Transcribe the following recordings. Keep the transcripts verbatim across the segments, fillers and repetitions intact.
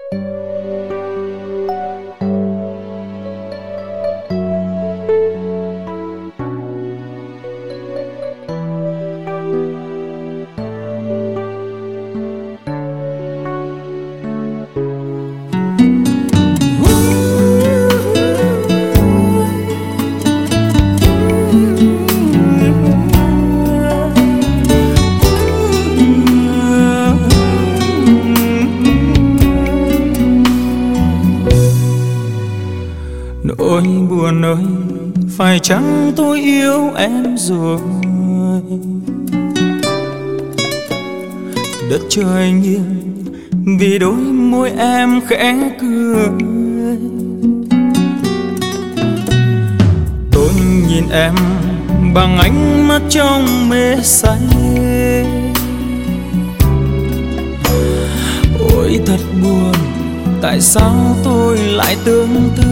Nỗi buồn ơi, phải chăng tôi yêu em rồi? Đất trời nghiêng vì đôi môi em khẽ cười. Tôi nhìn em bằng ánh mắt trong mê say. Ôi thật buồn, tại sao tôi lại tương tư?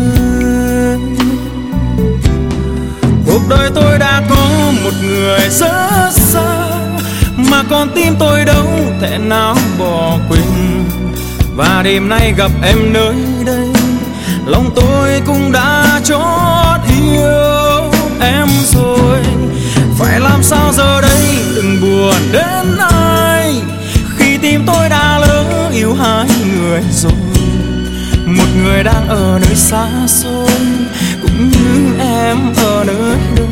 Cuộc đời tôi đã có một người rất xa, mà con tim tôi đâu thể nào bỏ quên. Và đêm nay gặp em nơi đây, lòng tôi cũng đã chót yêu em rồi. Phải làm sao giờ đây đừng buồn đến ai, khi tim tôi đã lỡ yêu hai người rồi. Một người đang ở nơi xa xôi, cũng như em ở nơi đây.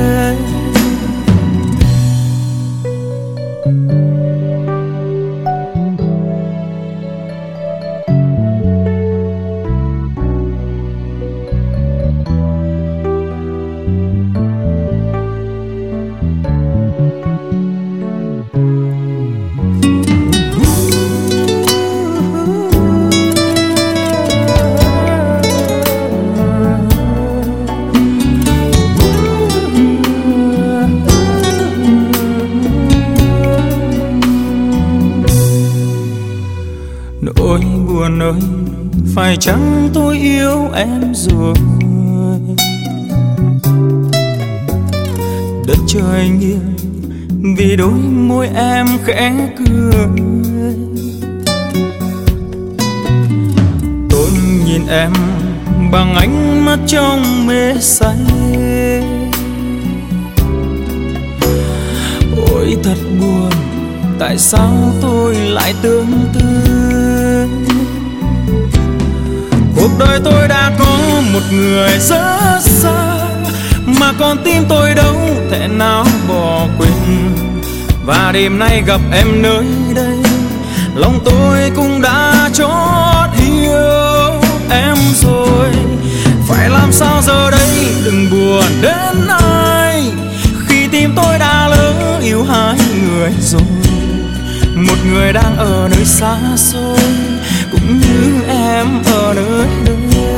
Nỗi buồn ơi, phải chăng tôi yêu em rồi? Đất trời nghiêng vì đôi môi em khẽ cười. Tôi nhìn em bằng ánh mắt trong mê say. Ôi thật buồn, tại sao tôi lại tương tư? Cuộc đời tôi đã có một người rất xa, mà con tim tôi đâu thể nào bỏ quên. Và đêm nay gặp em nơi đây, lòng tôi cũng đã chót yêu em rồi. Phải làm sao giờ đây đừng buồn đến ai, khi tim tôi đã lỡ yêu hai người rồi. Một người đang ở nơi xa xôi, cũng như em ở nơi đây.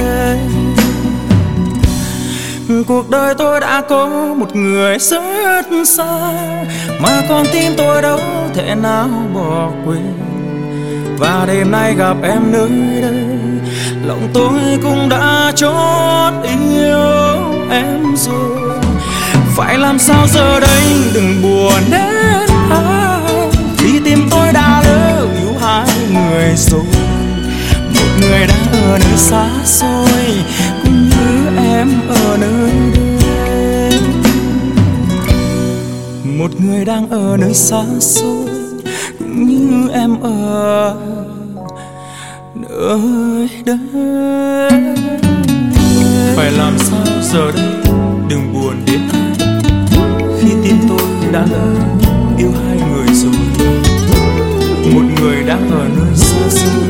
Cuộc đời tôi đã có một người rất xa, mà con tim tôi đâu thể nào bỏ quên. Và đêm nay gặp em nơi đây, lòng tôi cũng đã chót yêu em rồi. Phải làm sao giờ đây đừng buồn đến ai, vì tim tôi đã lỡ yêu hai người rồi. Một người đang ở nơi xa xôi, cũng như em ở nơi đây. Một người đang ở nơi xa xôi, cũng như em ở nơi đây. Phải làm sao giờ đây đừng buồn đến ai, khi tim tôi đã lỡ yêu hai người rồi. Một người đang ở nơi xa xôi,